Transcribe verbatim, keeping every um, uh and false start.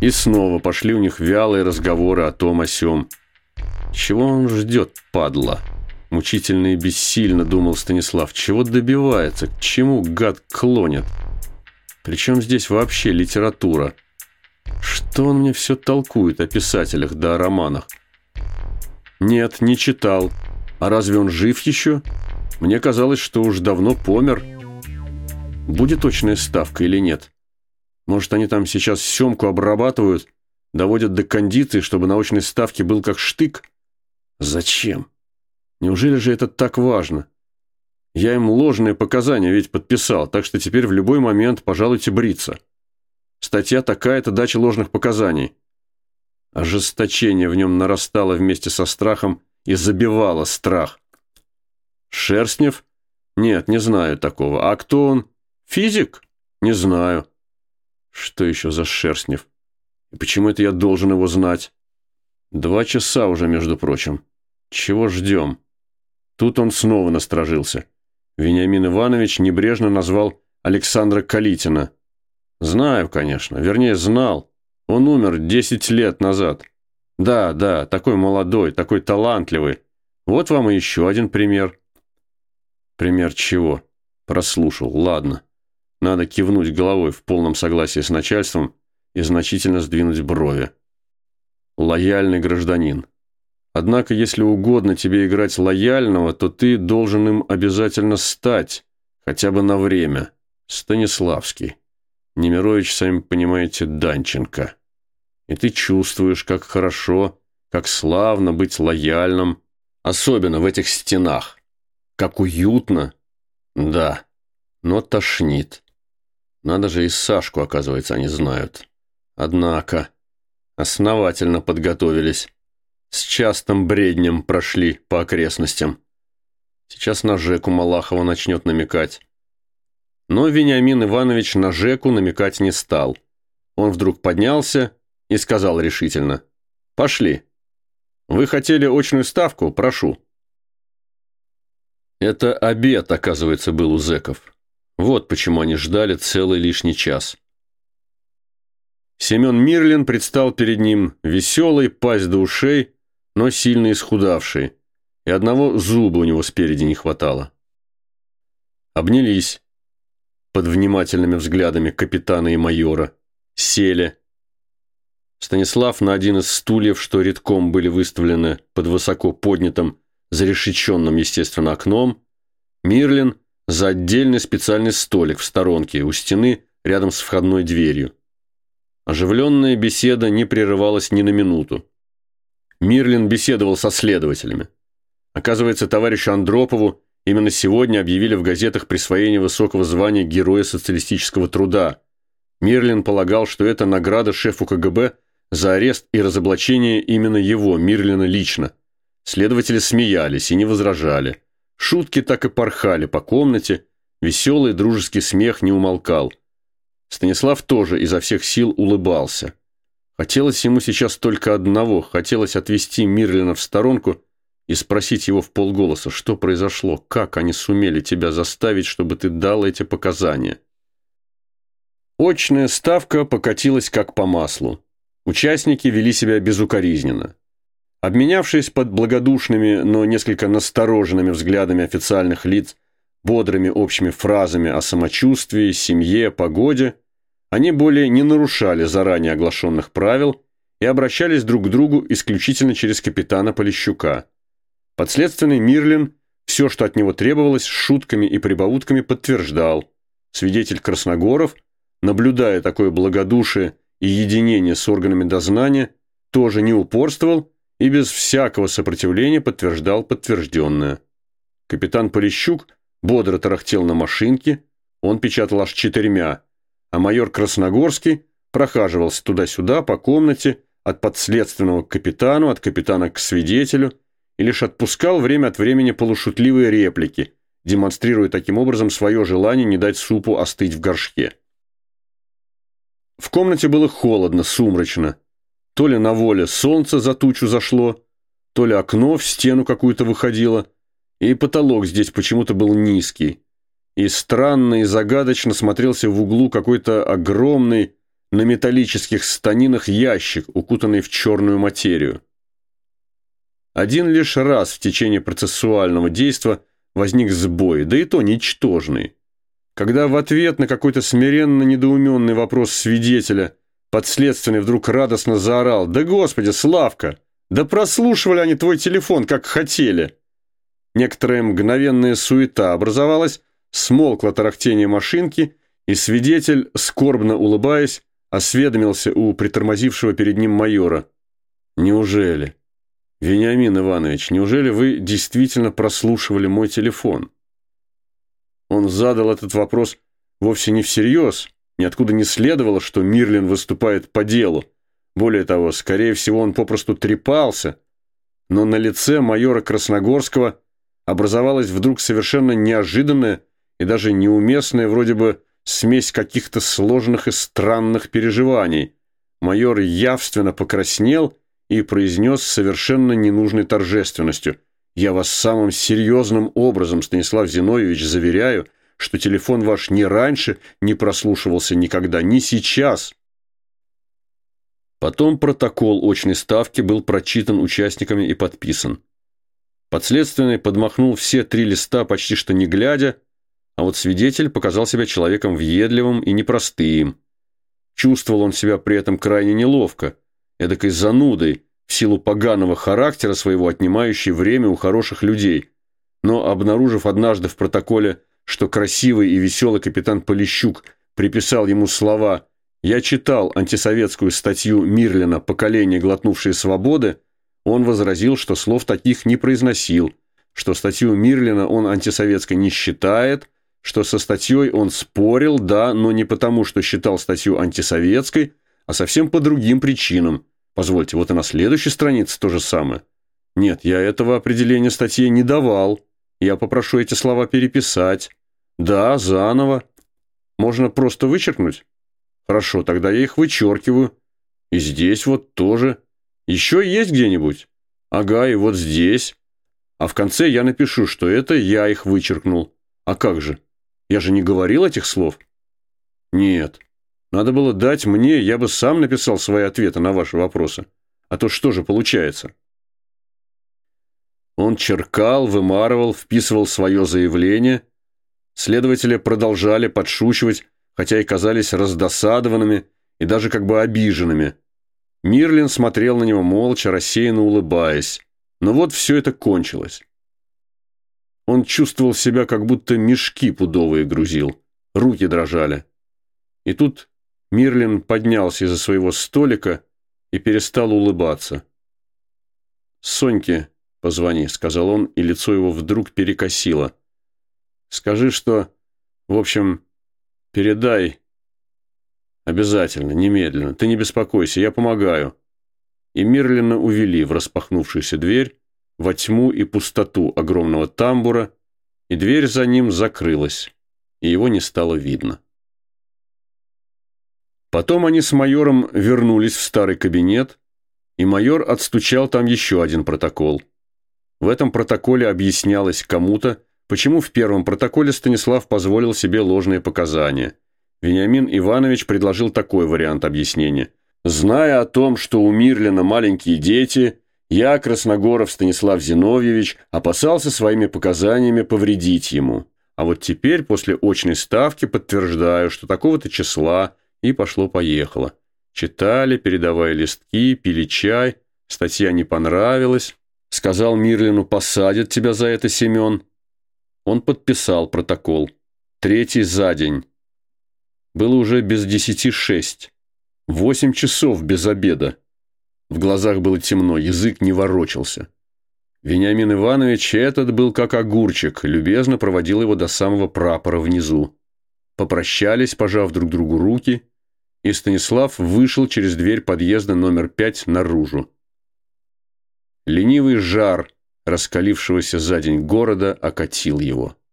И снова пошли у них вялые разговоры о том о сём. Чего он ждет, падла? Мучительно и бессильно думал Станислав. Чего добивается? К чему гад клонит? Причем здесь вообще литература? Что он мне все толкует о писателях да о романах? Нет, не читал. А разве он жив еще? Мне казалось, что уж давно помер. Будет точная ставка или нет? Может, они там сейчас семку обрабатывают, доводят до кондиции, чтобы на очной ставке был как штык? Зачем? Неужели же это так важно? Я им ложные показания ведь подписал, так что теперь в любой момент пожалуйте бриться. Статья такая-то, дача ложных показаний. Ожесточение в нем нарастало вместе со страхом и забивало страх. Шерстнев? Нет, не знаю такого. А кто он? Физик? Не знаю. Что еще за Шерстнев? И почему это я должен его знать? Два часа уже, между прочим. Чего ждем? Тут он снова насторожился. Вениамин Иванович небрежно назвал Александра Калитина. Знаю, конечно. Вернее, знал. Он умер десять лет назад. Да, да, такой молодой, такой талантливый. Вот вам и еще один пример. Пример чего? Прослушал. Ладно. Надо кивнуть головой в полном согласии с начальством и значительно сдвинуть брови. Лояльный гражданин. Однако, если угодно тебе играть лояльного, то ты должен им обязательно стать, хотя бы на время. Станиславский. Немирович, сами понимаете, Данченко. И ты чувствуешь, как хорошо, как славно быть лояльным, особенно в этих стенах. Как уютно. Да, но тошнит. Надо же, и Сашку, оказывается, они знают. Однако, основательно подготовились. С частым бреднем прошли по окрестностям. Сейчас на Жеку Малахова начнет намекать. Но Вениамин Иванович на Жеку намекать не стал. Он вдруг поднялся и сказал решительно: «Пошли. Вы хотели очную ставку? Прошу». Это обед, оказывается, был у зэков. Вот почему они ждали целый лишний час. Семен Мирлин предстал перед ним веселый, пасть до ушей, но сильно исхудавший, и одного зуба у него спереди не хватало. Обнялись под внимательными взглядами капитана и майора, сели. Станислав на один из стульев, что редком были выставлены под высоко поднятым, зарешеченным, естественно, окном, Мирлин за отдельный специальный столик в сторонке у стены рядом с входной дверью. Оживленная беседа не прерывалась ни на минуту. Мирлин беседовал со следователями. Оказывается, товарищу Андропову именно сегодня объявили в газетах присвоение высокого звания Героя социалистического труда. Мирлин полагал, что это награда шефу ка гэ бэ за арест и разоблачение именно его, Мирлина, лично. Следователи смеялись и не возражали. Шутки так и порхали по комнате, веселый дружеский смех не умолкал. Станислав тоже изо всех сил улыбался. Хотелось ему сейчас только одного, хотелось отвести Мирлина в сторонку и спросить его вполголоса, что произошло, как они сумели тебя заставить, чтобы ты дал эти показания. Очная ставка покатилась как по маслу. Участники вели себя безукоризненно. Обменявшись под благодушными, но несколько настороженными взглядами официальных лиц, бодрыми общими фразами о самочувствии, семье, погоде, они более не нарушали заранее оглашенных правил и обращались друг к другу исключительно через капитана Полищука. Подследственный Мирлин все, что от него требовалось, с шутками и прибаутками подтверждал. Свидетель Красногоров, наблюдая такое благодушие и единение с органами дознания, тоже не упорствовал и без всякого сопротивления подтверждал подтвержденное. Капитан Полищук бодро тарахтел на машинке, он печатал аж четырьмя, а майор Красногорский прохаживался туда-сюда по комнате от подследственного к капитану, от капитана к свидетелю и лишь отпускал время от времени полушутливые реплики, демонстрируя таким образом свое желание не дать супу остыть в горшке. В комнате было холодно, сумрачно. То ли на воле солнце за тучу зашло, то ли окно в стену какую-то выходило, и потолок здесь почему-то был низкий. И странно и загадочно смотрелся в углу какой-то огромный, на металлических станинах ящик, укутанный в черную материю. Один лишь раз в течение процессуального действа возник сбой, да и то ничтожный. Когда в ответ на какой-то смиренно недоуменный вопрос свидетеля подследственный вдруг радостно заорал: «Да господи, Славка! Да прослушивали они твой телефон, как хотели!» Некоторая мгновенная суета образовалась, смолкло тарахтение машинки, и свидетель, скорбно улыбаясь, осведомился у притормозившего перед ним майора: «Неужели, Вениамин Иванович, неужели вы действительно прослушивали мой телефон?» Он задал этот вопрос вовсе не всерьез, ниоткуда не следовало, что Мирлин выступает по делу. Более того, скорее всего, он попросту трепался, но на лице майора Красногорского образовалась вдруг совершенно неожиданная и даже неуместная вроде бы смесь каких-то сложных и странных переживаний. Майор явственно покраснел и произнес с совершенно ненужной торжественностью: «Я вас самым серьезным образом, Станислав Зиновьевич, заверяю, что телефон ваш ни раньше не прослушивался никогда, ни сейчас». Потом протокол очной ставки был прочитан участниками и подписан. Подследственный подмахнул все три листа почти что не глядя, а вот свидетель показал себя человеком въедливым и непростым. Чувствовал он себя при этом крайне неловко, эдакой занудой, в силу поганого характера своего, отнимающей время у хороших людей. Но, обнаружив однажды в протоколе, что красивый и веселый капитан Полищук приписал ему слова «Я читал антисоветскую статью Мирлина «Поколение, глотнувшее свободы», он возразил, что слов таких не произносил, что статью Мирлина он антисоветской не считает, что со статьей он спорил, да, но не потому, что считал статью антисоветской, а совсем по другим причинам. Позвольте, вот и на следующей странице то же самое. Нет, я этого определения статье не давал. Я попрошу эти слова переписать. Да, заново. Можно просто вычеркнуть? Хорошо, тогда я их вычеркиваю. И здесь вот тоже. Еще есть где-нибудь? Ага, и вот здесь. А в конце я напишу, что это я их вычеркнул. А как же? Я же не говорил этих слов? Нет. Надо было дать мне, я бы сам написал свои ответы на ваши вопросы. А то что же получается? Он черкал, вымарывал, вписывал свое заявление. Следователи продолжали подшучивать, хотя и казались раздосадованными и даже как бы обиженными. Мирлин смотрел на него молча, рассеянно улыбаясь. Но вот все это кончилось. Он чувствовал себя, как будто мешки пудовые грузил. Руки дрожали. И тут Мирлин поднялся из-за своего столика и перестал улыбаться. «Соньке позвони», — сказал он, и лицо его вдруг перекосило. «Скажи, что, в общем, передай обязательно, немедленно. Ты не беспокойся, я помогаю». И Мирлина увели в распахнувшуюся дверь, во тьму и пустоту огромного тамбура, и дверь за ним закрылась, и его не стало видно. Потом они с майором вернулись в старый кабинет, и майор отстучал там еще один протокол. В этом протоколе объяснялось кому-то, почему в первом протоколе Станислав позволил себе ложные показания. Вениамин Иванович предложил такой вариант объяснения: «Зная о том, что у Мирлина маленькие дети, я, Красногоров Станислав Зиновьевич, опасался своими показаниями повредить ему. А вот теперь, после очной ставки, подтверждаю, что такого-то числа, и пошло-поехало. Читали, передавая листки, пили чай, статья не понравилась. Сказал Мирлину: посадят тебя за это, Семен». Он подписал протокол. Третий за день. Было уже без десяти шесть. Восемь часов без обеда. В глазах было темно, язык не ворочался. Вениамин Иванович, этот был как огурчик, любезно проводил его до самого прапора внизу. Попрощались, пожав друг другу руки, и Станислав вышел через дверь подъезда номер пять наружу. Ленивый жар раскалившегося за день города окатил его.